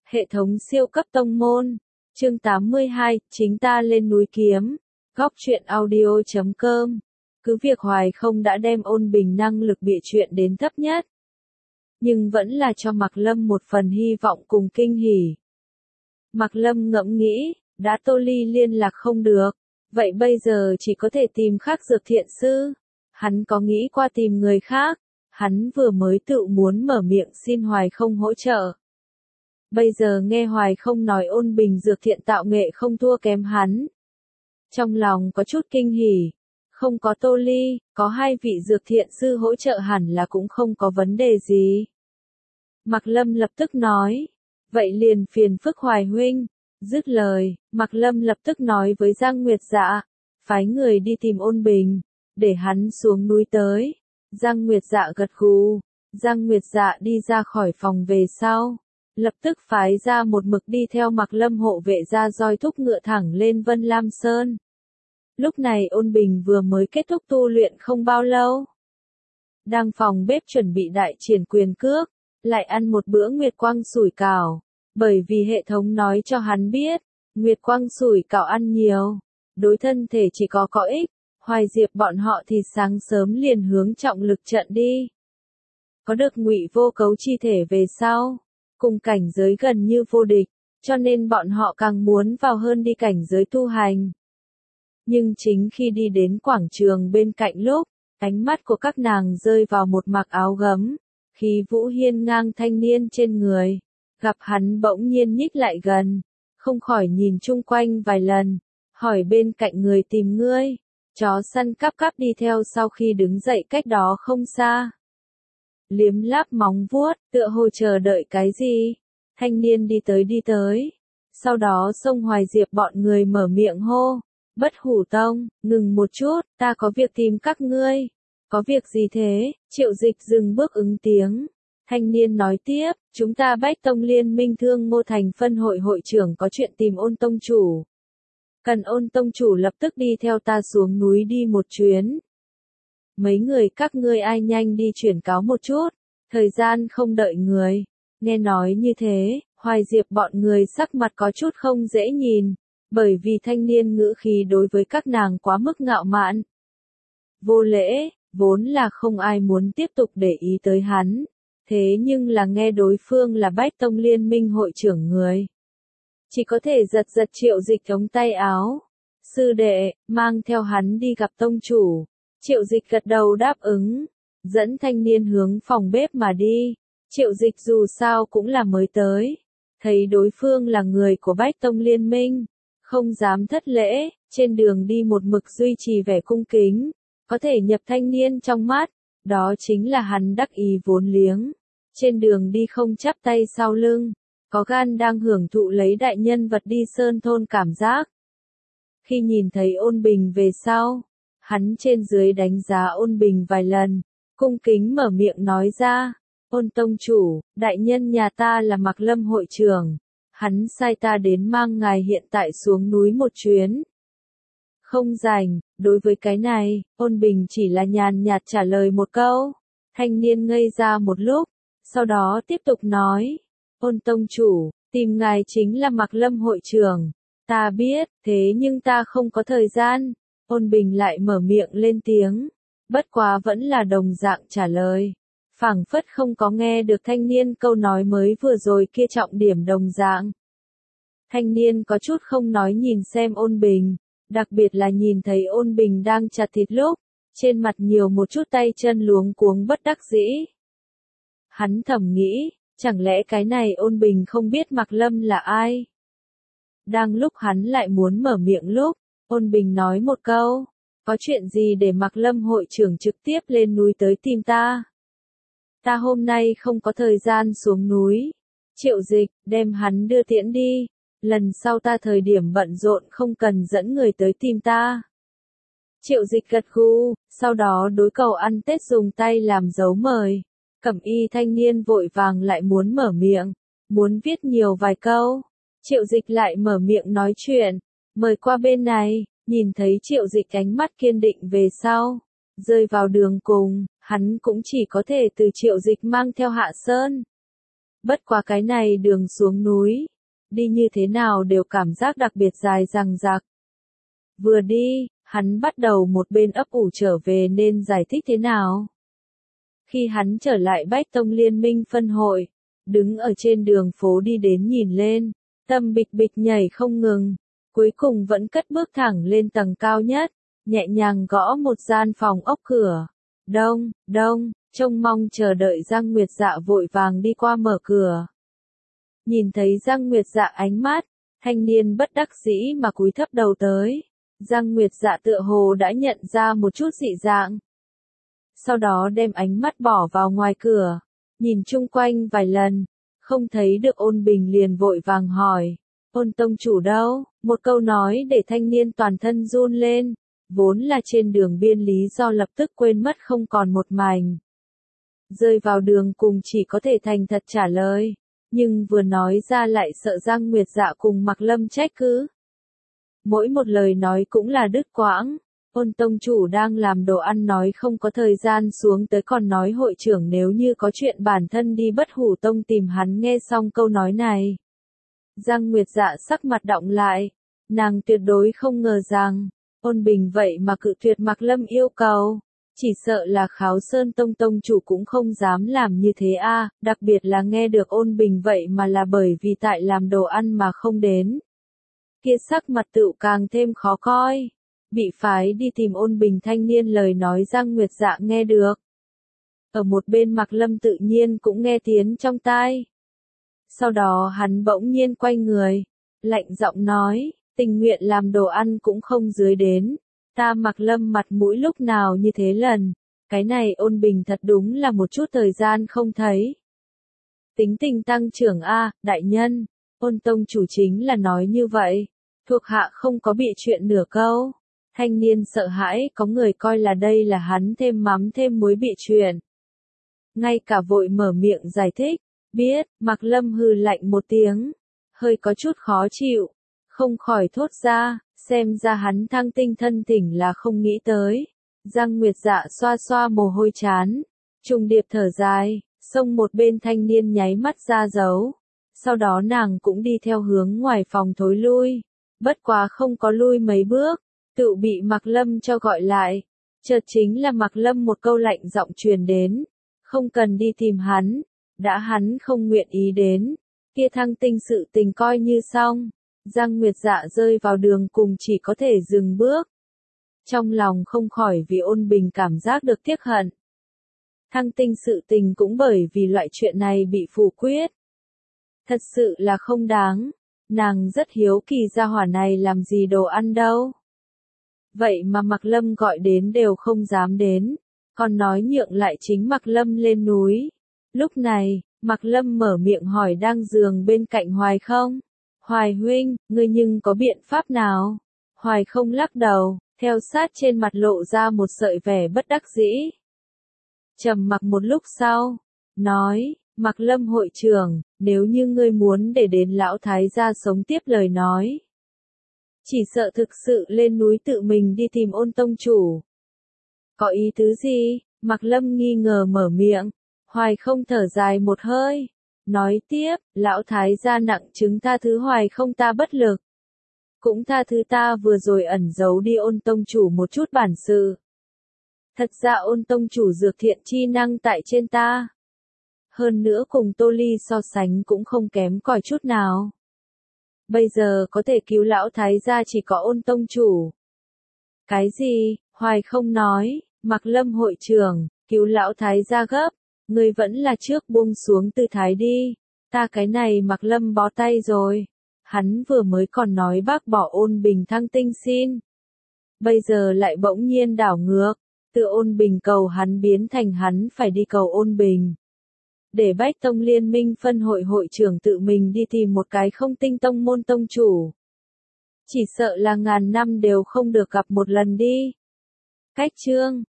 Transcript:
Hệ thống siêu cấp tông môn. Chương 82, chính ta lên núi kiếm. Góc truyện audio.com. Cứ việc Hoài không đã đem Ôn Bình năng lực bịa chuyện đến thấp nhất, nhưng vẫn là cho Mạc Lâm một phần hy vọng cùng kinh hỉ. Mạc Lâm ngẫm nghĩ, đã Tô Ly liên lạc không được, vậy bây giờ chỉ có thể tìm Khắc Dược Thiện Sư. Hắn có nghĩ qua tìm người khác, hắn vừa mới tự muốn mở miệng xin Hoài không hỗ trợ. Bây giờ nghe Hoài không nói Ôn Bình dược thiện tạo nghệ không thua kém hắn. Trong lòng có chút kinh hỉ, không có Tô Ly, có hai vị dược thiện sư hỗ trợ hẳn là cũng không có vấn đề gì. Mạc Lâm lập tức nói, vậy liền phiền phức Hoài huynh. Dứt lời, Mạc Lâm lập tức nói với Giang Nguyệt Dạ, phái người đi tìm Ôn Bình, để hắn xuống núi tới. Giang Nguyệt Dạ gật gù, Giang Nguyệt Dạ đi ra khỏi phòng về sau, lập tức phái ra một mực đi theo Mạc Lâm hộ vệ ra roi thúc ngựa thẳng lên Vân Lam Sơn. Lúc này Ôn Bình vừa mới kết thúc tu luyện không bao lâu, đang phòng bếp chuẩn bị đại triển quyền cước, lại ăn một bữa nguyệt quang sủi cảo, bởi vì hệ thống nói cho hắn biết, nguyệt quang sủi cảo ăn nhiều, đối thân thể chỉ có ích. Hoài Diệp bọn họ thì sáng sớm liền hướng trọng lực trận đi. Có được Ngụy Vô Cấu chi thể về sau, cùng cảnh giới gần như vô địch, cho nên bọn họ càng muốn vào hơn đi cảnh giới tu hành. Nhưng chính khi đi đến quảng trường bên cạnh lúc, ánh mắt của các nàng rơi vào một mặc áo gấm, khí vũ hiên ngang thanh niên trên người. Gặp hắn bỗng nhiên nhích lại gần, không khỏi nhìn chung quanh vài lần, hỏi bên cạnh người tìm ngươi. Chó săn cắp cắp đi theo sau khi đứng dậy cách đó không xa. Liếm láp móng vuốt, tựa hồ chờ đợi cái gì. Thanh niên đi tới. Sau đó xông Hoài Diệp bọn người mở miệng hô. Bất Hủ Tông, ngừng một chút, ta có việc tìm các ngươi. Có việc gì thế? Triệu Dịch dừng bước ứng tiếng. Thanh niên nói tiếp, chúng ta Bách Tông liên minh Thương Ngô Thành phân hội hội trưởng có chuyện tìm Ôn Tông chủ. Cần Ôn Tông chủ lập tức đi theo ta xuống núi đi một chuyến. Mấy người các ngươi ai nhanh đi chuyển cáo một chút, thời gian không đợi người. Nghe nói như thế, Hoài Diệp bọn người sắc mặt có chút không dễ nhìn, bởi vì thanh niên ngữ khí đối với các nàng quá mức ngạo mạn. Vô lễ, vốn là không ai muốn tiếp tục để ý tới hắn, thế nhưng là nghe đối phương là Bách Tông liên minh hội trưởng người. Chỉ có thể giật Triệu Dịch ống tay áo. Sư đệ, mang theo hắn đi gặp tông chủ. Triệu Dịch gật đầu đáp ứng, dẫn thanh niên hướng phòng bếp mà đi. Triệu Dịch dù sao cũng là mới tới, thấy đối phương là người của Bách Tông liên minh, không dám thất lễ, trên đường đi một mực duy trì vẻ cung kính, có thể nhập thanh niên trong mắt, đó chính là hắn đắc ý vốn liếng. Trên đường đi không chắp tay sau lưng, có gan đang hưởng thụ lấy đại nhân vật đi sơn thôn cảm giác. Khi nhìn thấy Ôn Bình về sau, hắn trên dưới đánh giá Ôn Bình vài lần, cung kính mở miệng nói ra, Ôn Tông chủ, đại nhân nhà ta là Mạc Lâm hội trưởng, hắn sai ta đến mang ngài hiện tại xuống núi một chuyến. Không rảnh, đối với cái này, Ôn Bình chỉ là nhàn nhạt trả lời một câu. Thanh niên ngây ra một lúc, sau đó tiếp tục nói, Ôn Tông chủ, tìm ngài chính là Mạc Lâm hội trưởng. Ta biết, thế nhưng ta không có thời gian. Ôn Bình lại mở miệng lên tiếng, bất quá vẫn là đồng dạng trả lời. Phảng phất không có nghe được thanh niên câu nói mới vừa rồi kia trọng điểm đồng dạng. Thanh niên có chút không nói nhìn xem Ôn Bình, đặc biệt là nhìn thấy Ôn Bình đang chặt thịt lúc, trên mặt nhiều một chút tay chân luống cuống bất đắc dĩ. Hắn thầm nghĩ, chẳng lẽ cái này Ôn Bình không biết Mạc Lâm là ai? Đang lúc hắn lại muốn mở miệng lúc, Ôn Bình nói một câu, có chuyện gì để Mạc Lâm hội trưởng trực tiếp lên núi tới tìm ta? Ta hôm nay không có thời gian xuống núi. Triệu Dịch, đem hắn đưa tiễn đi, lần sau ta thời điểm bận rộn không cần dẫn người tới tìm ta. Triệu Dịch gật gù, sau đó đối cầu ăn Tết dùng tay làm dấu mời. Cẩm y thanh niên vội vàng lại muốn mở miệng, muốn viết nhiều vài câu. Triệu Dịch lại mở miệng nói chuyện, mời qua bên này, nhìn thấy Triệu Dịch ánh mắt kiên định về sau, rơi vào đường cùng, hắn cũng chỉ có thể từ Triệu Dịch mang theo hạ sơn. Bất quá cái này đường xuống núi, đi như thế nào đều cảm giác đặc biệt dài dằng dặc. Vừa đi, hắn bắt đầu một bên ấp ủ trở về nên giải thích thế nào. Khi hắn trở lại Bách Tông Liên minh phân hội, đứng ở trên đường phố đi đến nhìn lên, tâm bịch bịch nhảy không ngừng, cuối cùng vẫn cất bước thẳng lên tầng cao nhất, nhẹ nhàng gõ một gian phòng ốc cửa. Đông, đông, trông mong chờ đợi Giang Nguyệt Dạ vội vàng đi qua mở cửa. Nhìn thấy Giang Nguyệt Dạ ánh mắt, thanh niên bất đắc dĩ mà cúi thấp đầu tới. Giang Nguyệt Dạ tựa hồ đã nhận ra một chút dị dạng. Sau đó đem ánh mắt bỏ vào ngoài cửa, nhìn chung quanh vài lần, không thấy được Ôn Bình liền vội vàng hỏi, Ôn tông chủ đâu? Một câu nói để thanh niên toàn thân run lên, vốn là trên đường biên lý do lập tức quên mất không còn một mảnh. Rơi vào đường cùng chỉ có thể thành thật trả lời, nhưng vừa nói ra lại sợ Giang Nguyệt Dạ cùng Mạc Lâm trách cứ. Mỗi một lời nói cũng là đứt quãng. Ôn tông chủ đang làm đồ ăn nói không có thời gian xuống tới còn nói hội trưởng nếu như có chuyện bản thân đi Bất Hủ Tông tìm hắn. Nghe xong câu nói này, Giang Nguyệt Dạ sắc mặt đọng lại, nàng tuyệt đối không ngờ rằng, Ôn Bình vậy mà cự tuyệt Mạc Lâm yêu cầu, chỉ sợ là Kháo Sơn Tông tông chủ cũng không dám làm như thế a, đặc biệt là nghe được Ôn Bình vậy mà là bởi vì tại làm đồ ăn mà không đến. Kia sắc mặt tựu càng thêm khó coi. Bị phái đi tìm Ôn Bình thanh niên lời nói Giang Nguyệt Dạ nghe được. Ở một bên Mạc Lâm tự nhiên cũng nghe tiếng trong tai. Sau đó hắn bỗng nhiên quay người, lạnh giọng nói, tình nguyện làm đồ ăn cũng không dưới đến. Ta Mạc Lâm mặt mũi lúc nào như thế lần, cái này Ôn Bình thật đúng là một chút thời gian không thấy. Tính tình tăng trưởng a, đại nhân, Ôn tông chủ chính là nói như vậy, thuộc hạ không có bị chuyện nửa câu. Thanh niên sợ hãi có người coi là đây là hắn thêm mắm thêm muối bị chuyện. Ngay cả vội mở miệng giải thích, biết, Mạc Lâm hừ lạnh một tiếng, hơi có chút khó chịu, không khỏi thốt ra, xem ra hắn thăng tinh thân thỉnh là không nghĩ tới. Giang Nguyệt Dạ xoa xoa mồ hôi chán, trùng điệp thở dài, xông một bên thanh niên nháy mắt ra dấu. Sau đó nàng cũng đi theo hướng ngoài phòng thối lui, bất quá không có lui mấy bước. Tự bị Mạc Lâm cho gọi lại, chợt chính là Mạc Lâm một câu lạnh giọng truyền đến, không cần đi tìm hắn, đã hắn không nguyện ý đến, kia thăng tinh sự tình coi như xong. Giang Nguyệt Dạ rơi vào đường cùng chỉ có thể dừng bước. Trong lòng không khỏi vì Ôn Bình cảm giác được tiếc hận. Thăng tinh sự tình cũng bởi vì loại chuyện này bị phủ quyết. Thật sự là không đáng, nàng rất hiếu kỳ gia hỏa này làm gì đồ ăn đâu. Vậy mà Mạc Lâm gọi đến đều không dám đến, còn nói nhượng lại chính Mạc Lâm lên núi. Lúc này, Mạc Lâm mở miệng hỏi đang giường bên cạnh Hoài không? Hoài huynh, ngươi nhưng có biện pháp nào? Hoài không lắc đầu, theo sát trên mặt lộ ra một sợi vẻ bất đắc dĩ. Trầm mặc một lúc sau, nói, Mạc Lâm hội trưởng, nếu như ngươi muốn để đến lão thái gia sống tiếp lời nói. Chỉ sợ thực sự lên núi tự mình đi tìm Ôn tông chủ. Có ý tứ gì? Mạc Lâm nghi ngờ mở miệng. Hoài không thở dài một hơi. Nói tiếp, lão thái gia nặng chứng tha thứ Hoài không ta bất lực. Cũng tha thứ ta vừa rồi ẩn giấu đi Ôn tông chủ một chút bản sự. Thật ra Ôn tông chủ dược thiện chi năng tại trên ta. Hơn nữa cùng Tô Ly so sánh cũng không kém cỏi chút nào. Bây giờ có thể cứu lão thái gia chỉ có Ôn tông chủ. Cái gì? Hoài không nói, Mạc Lâm hội trưởng, cứu lão thái gia gấp, ngươi vẫn là trước buông xuống tư thái đi. Ta cái này Mạc Lâm bó tay rồi. Hắn vừa mới còn nói bác bỏ Ôn Bình thăng tinh xin. Bây giờ lại bỗng nhiên đảo ngược, từ Ôn Bình cầu hắn biến thành hắn phải đi cầu Ôn Bình. Để Bách Tông Liên minh phân hội hội trưởng tự mình đi tìm một cái không tinh tông môn tông chủ. Chỉ sợ là ngàn năm đều không được gặp một lần đi. Cách chương